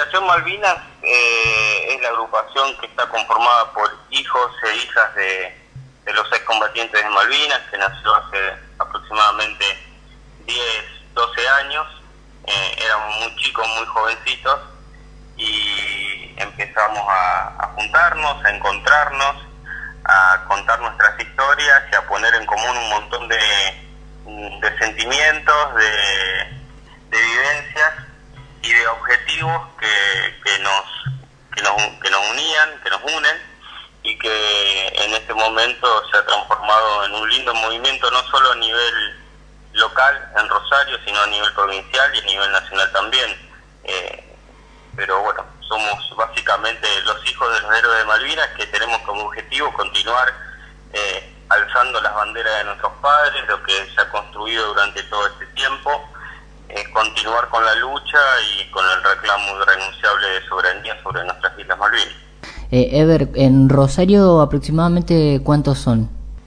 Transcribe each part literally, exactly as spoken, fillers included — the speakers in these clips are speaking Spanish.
Generación Malvinas eh, es la agrupación que está conformada por hijos e hijas de, de los excombatientes de Malvinas, que nació hace aproximadamente diez, doce años. Eh, éramos muy chicos, muy jovencitos, y empezamos a, a juntarnos, a encontrarnos, a contar nuestras historias y a poner en común un montón de, de sentimientos, de, de vivencias y de objetivos que, que nos que nos que nos unían, que nos unen, y que en este momento se ha transformado en un lindo movimiento, no solo a nivel local en Rosario, sino a nivel provincial y a nivel nacional también. Eh, pero bueno, somos básicamente los hijos de los héroes de Malvinas, que tenemos como objetivo continuar eh, alzando las banderas de nuestros padres, lo que se ha construido durante todo este tiempo, eh, continuar con la lucha y con el reclamo irrenunciable de soberanía sobre nuestras Islas Malvinas. Eh, Ever, en Rosario aproximadamente ¿cuántos son?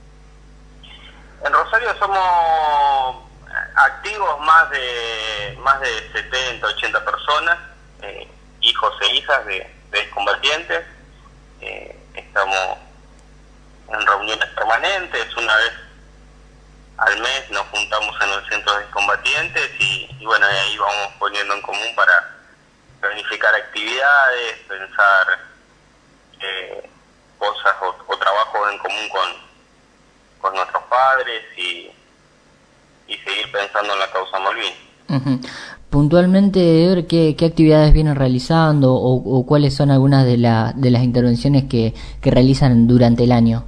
En Rosario somos activos más de más de setenta, ochenta personas, eh, hijos e hijas de, de combatientes. Eh, estamos en reuniones permanentes, una vez al mes nos juntamos en el centro de combatientes y, y bueno, ahí vamos poniendo en común para planificar actividades, pensar eh, cosas o, o trabajos en común con, con nuestros padres y, y seguir pensando en la causa Malvinas. Uh-huh. Puntualmente, Ever, ¿qué, qué actividades vienen realizando o, o cuáles son algunas de, la, de las intervenciones que, que realizan durante el año?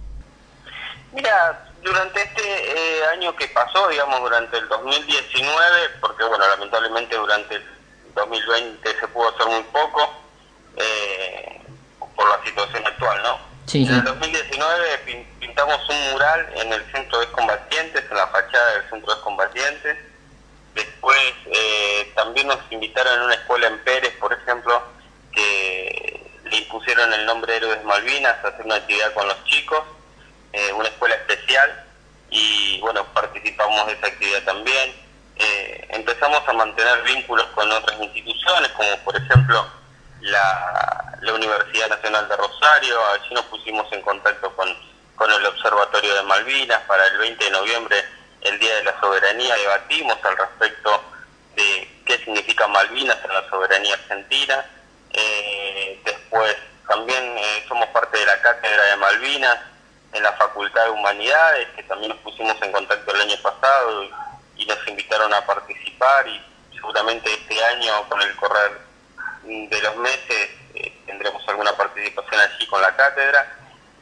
Mira, durante este eh, año que pasó, digamos, durante el dos mil diecinueve, porque bueno, lamentablemente durante el dos mil veinte se pudo hacer muy poco, eh, por la situación actual, ¿no? Sí, sí. En el dos mil diecinueve pin, pintamos un mural en el centro de combatientes, en la fachada del centro de combatientes. Después eh, también nos invitaron a una escuela en Pérez, por ejemplo, que le impusieron el nombre de Héroes Malvinas a hacer una actividad con los chicos, eh, una escuela especial, y bueno, participamos de esa actividad también. Eh, empezamos a mantener vínculos con otras instituciones, como por ejemplo la, la Universidad Nacional de Rosario. Allí nos pusimos en contacto con, con el Observatorio de Malvinas. Para el veinte de noviembre, el Día de la Soberanía, debatimos al respecto de qué significa Malvinas en la soberanía argentina. Eh, después también eh, somos parte de la Cátedra de Malvinas en la Facultad de Humanidades, que también nos pusimos en contacto el año pasado y, y nos invitaron a participar, y seguramente este año, con el correr de los meses, eh, tendremos alguna participación allí con la cátedra.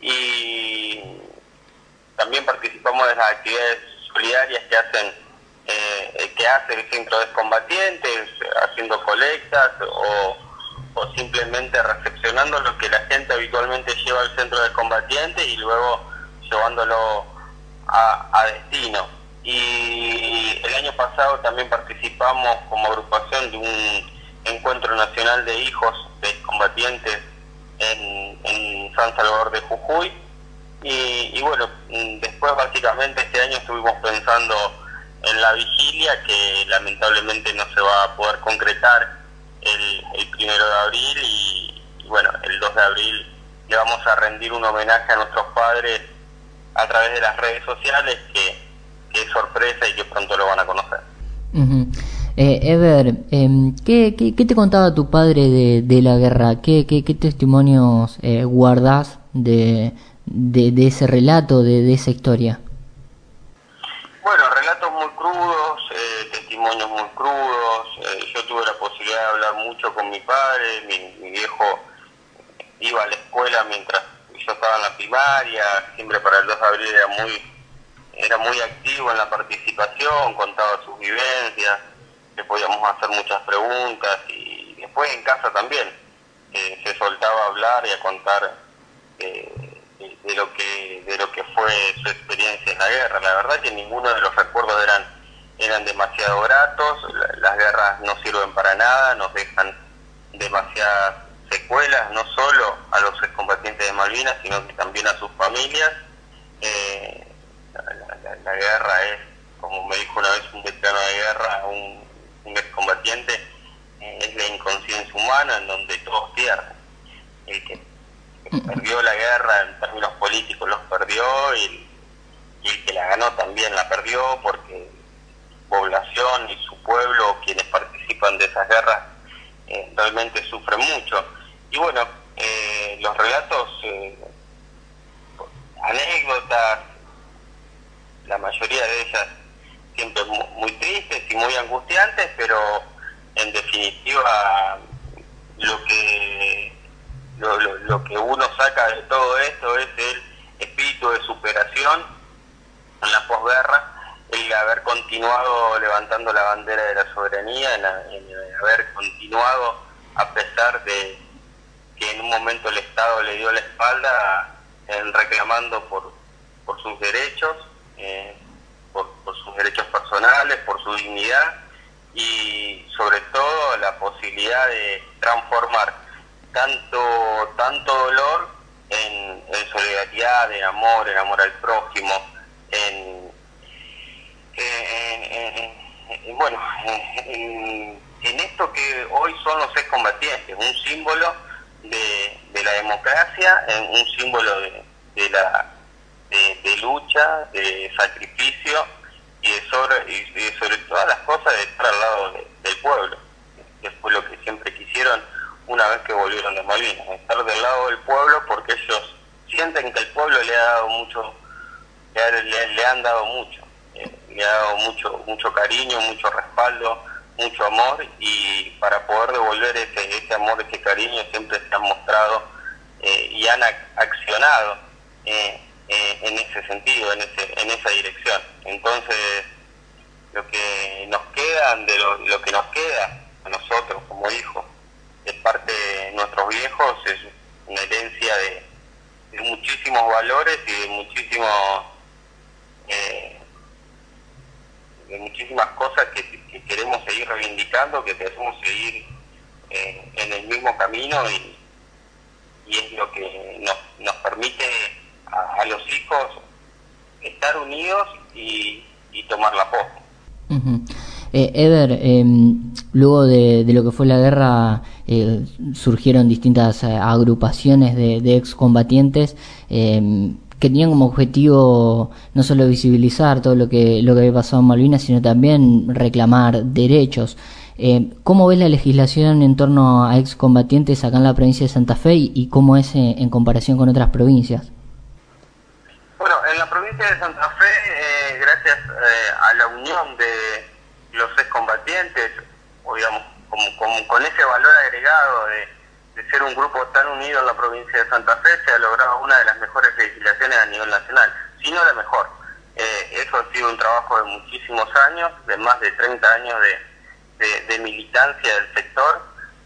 Y también participamos de las actividades solidarias que hacen eh, que hace el centro de combatientes, haciendo colectas o, o simplemente recepcionando lo que la gente habitualmente lleva al centro de combatientes y luego llevándolo a, a destino. Y el año pasado también participamos como agrupación de un encuentro nacional de hijos de combatientes en, en San Salvador de Jujuy. Y, y bueno, después básicamente este año estuvimos pensando en la vigilia, que lamentablemente no se va a poder concretar el, el primero de abril, y, y bueno, el dos de abril le vamos a rendir un homenaje a nuestros padres a través de las redes sociales, que, que es sorpresa y que pronto lo van a conocer. Uh-huh. eh, Ever, eh, ¿qué, qué, ¿qué te contaba tu padre de, de la guerra? ¿Qué, qué, qué testimonios eh, guardás de, de, de ese relato, de, de esa historia? Bueno, relatos muy crudos, eh, testimonios muy crudos. Eh, yo tuve la posibilidad de hablar mucho con mi padre. Mi, mi viejo iba a la escuela mientras yo estaba en la primaria. Siempre para el dos de abril era muy, era muy activo en la participación, contaba sus vivencias, le podíamos hacer muchas preguntas, y después en casa también eh, se soltaba a hablar y a contar eh, de, de lo que de lo que fue su experiencia en la guerra. La verdad que ninguno de los recuerdos eran eran demasiado gratos. Las guerras no sirven para nada, nos dejan demasiadas secuelas, no solo a los excombatientes de Malvinas, sino que también a sus familias. Eh, la, la, la guerra es, como me dijo una vez un veterano de guerra, un, un excombatiente, eh, es la inconsciencia humana en donde todos pierden. El que, el que perdió la guerra en términos políticos los perdió, y el, y el que la ganó también la perdió, porque población y su pueblo, quienes participan de esas guerras, eh, realmente sufren mucho. Y bueno, eh, los relatos, eh, anécdotas, la mayoría de ellas siempre muy, muy tristes y muy angustiantes, pero en definitiva lo que lo, lo, lo que uno saca de todo esto es el espíritu de superación en la posguerra, el haber continuado levantando la bandera de la soberanía, en, la, en el haber continuado a pesar de que en un momento el Estado le dio la espalda, en reclamando por, por sus derechos, eh, por, por sus derechos personales, por su dignidad, y sobre todo la posibilidad de transformar tanto tanto dolor en, en solidaridad, en amor, en amor al prójimo, en, en, en, en bueno, en, en esto que hoy son los excombatientes, un símbolo de, de la democracia, un símbolo de, de la de, de lucha, de sacrificio y de sobre y de sobre todas las cosas de estar al lado de, del pueblo, que fue lo que siempre quisieron una vez que volvieron de Malvinas, estar del lado del pueblo, porque ellos sienten que el pueblo le ha dado mucho, le, ha, le, le han dado mucho, eh, le ha dado mucho mucho cariño, mucho respaldo, mucho amor, y para poder devolver ese, ese amor, ese cariño, siempre se han mostrado eh, y han ac accionado eh, eh, en ese sentido, en ese en esa dirección. Entonces, lo que nos queda, de lo, lo que nos queda a nosotros como hijos, de parte de nuestros viejos, es una herencia de, de muchísimos valores y de muchísimos eh, de muchísimas cosas que, que queremos seguir reivindicando, que queremos seguir eh, en el mismo camino, y, y es lo que nos, nos permite a, a los hijos estar unidos y, y tomar la posta. Uh-huh. eh, Eder, eh, luego de, de lo que fue la guerra, eh, surgieron distintas eh, agrupaciones de, de excombatientes eh, que tenían como objetivo no solo visibilizar todo lo que lo que había pasado en Malvinas, sino también reclamar derechos. Eh, ¿Cómo ves la legislación en torno a excombatientes acá en la provincia de Santa Fe, y, y cómo es eh, en comparación con otras provincias? Bueno, en la provincia de Santa Fe, eh, gracias eh, a la unión de los excombatientes, o digamos, como, como con ese valor agregado de de ser un grupo tan unido en la provincia de Santa Fe, se ha logrado una de las mejores legislaciones a nivel nacional, si no la mejor. Eh, eso ha sido un trabajo de muchísimos años, de más de treinta años de, de, de militancia del sector,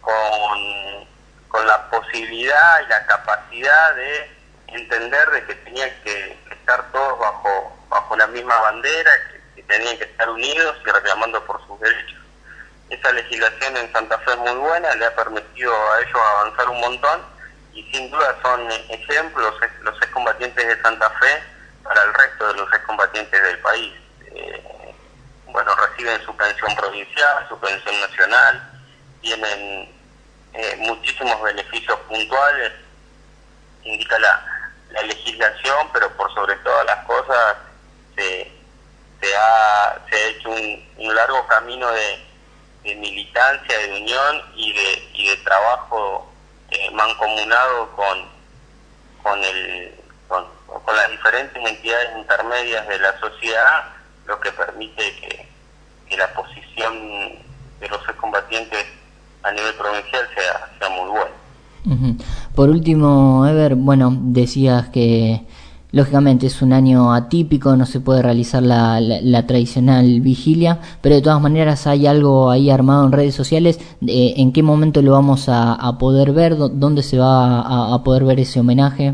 con, con la posibilidad y la capacidad de entender de que tenían que estar todos bajo, bajo la misma bandera, que, que tenían que estar unidos y reclamando por sus derechos. Esa legislación en Santa Fe es muy buena, le ha permitido a ellos avanzar un montón, y sin duda son ejemplos los excombatientes de Santa Fe para el resto de los excombatientes del país. Eh, bueno, reciben su pensión provincial, su pensión nacional, tienen eh, muchísimos beneficios puntuales, indica la, la legislación, pero por sobre todas las cosas se, se, ha, se ha hecho un, un largo camino de de militancia, de unión y de y de trabajo eh, mancomunado con con el con, con las diferentes entidades intermedias de la sociedad, lo que permite que, que la posición de los excombatientes a nivel provincial sea, sea muy buena. Uh-huh. Por último, Ever, bueno, decías que lógicamente es un año atípico, no se puede realizar la, la, la tradicional vigilia, pero de todas maneras hay algo ahí armado en redes sociales. Eh, ¿En qué momento lo vamos a, a poder ver? ¿Dónde se va a, a poder ver ese homenaje?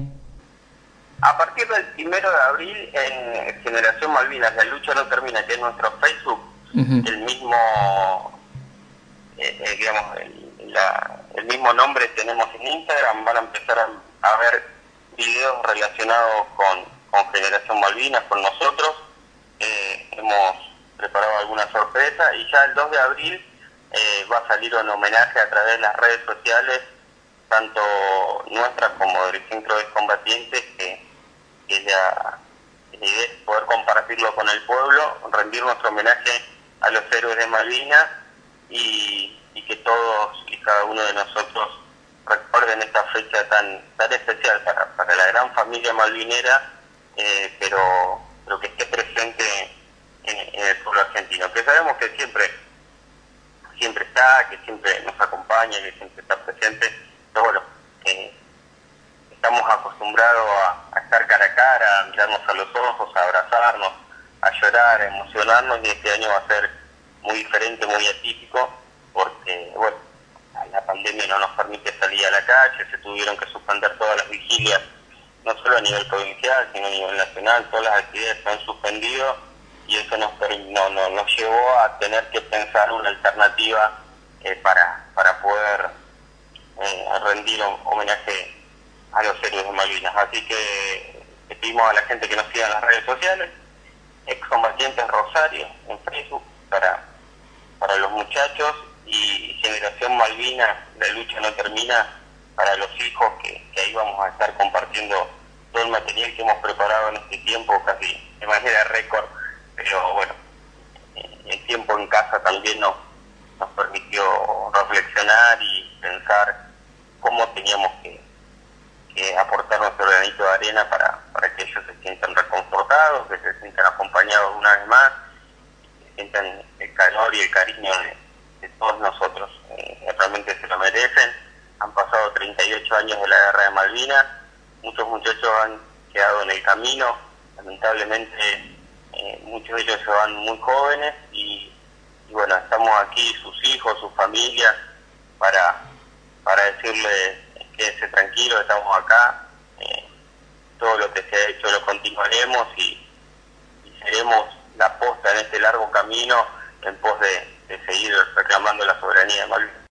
A partir del primero de abril en Generación Malvinas, La Lucha No Termina, que es nuestro Facebook, uh-huh. el mismo eh, eh, digamos el, la, el mismo nombre tenemos en Instagram. Van a empezar a, a ver videos relacionados con, con Generación Malvinas, con nosotros. Eh, hemos preparado alguna sorpresa, y ya el dos de abril eh, va a salir un homenaje a través de las redes sociales, tanto nuestras como del Centro de Excombatientes, que, que ya la idea es poder compartirlo con el pueblo, rendir nuestro homenaje a los héroes de Malvinas y, y que todos y cada uno de nosotros recuerden esta fecha tan tan especial para, para la gran familia malvinera, eh, pero, pero que esté presente en, en el pueblo argentino, que sabemos que siempre siempre está, que siempre nos acompaña, que siempre está presente, pero bueno, eh, estamos acostumbrados a, a estar cara a cara, a mirarnos a los ojos, a abrazarnos, a llorar, a emocionarnos, y este año va a ser muy diferente, muy atípico, porque bueno, la pandemia no nos permite salir a la calle, se tuvieron que suspender todas las vigilias, no solo a nivel provincial, sino a nivel nacional, todas las actividades se han suspendido, y eso nos, no, no, nos llevó a tener que pensar una alternativa eh, para, para poder eh, rendir homenaje a los héroes de Malvinas. Así que le pedimos a la gente que nos siga en las redes sociales, Excombatientes Rosario en Facebook para, para los muchachos, y Generación Malvina, la lucha no termina, para los hijos, que, que ahí vamos a estar compartiendo todo el material que hemos preparado en este tiempo, casi de manera récord, pero bueno, el tiempo en casa también nos, nos permitió reflexionar y pensar cómo teníamos que, que aportar nuestro granito de arena para, para que ellos se sientan reconfortados, que se sientan acompañados una vez más, que sientan el calor y el cariño de, de todos nosotros. Eh, realmente se lo merecen. Han pasado treinta y ocho años de la Guerra de Malvinas, muchos muchachos han quedado en el camino, lamentablemente eh, muchos de ellos se van muy jóvenes, y, y bueno, estamos aquí, sus hijos, sus familias, para, para decirles: quédense tranquilos, estamos acá, eh, todo lo que se ha hecho lo continuaremos, y, y seremos la posta en este largo camino en pos de, de seguir reclamando la soberanía de Malvinas.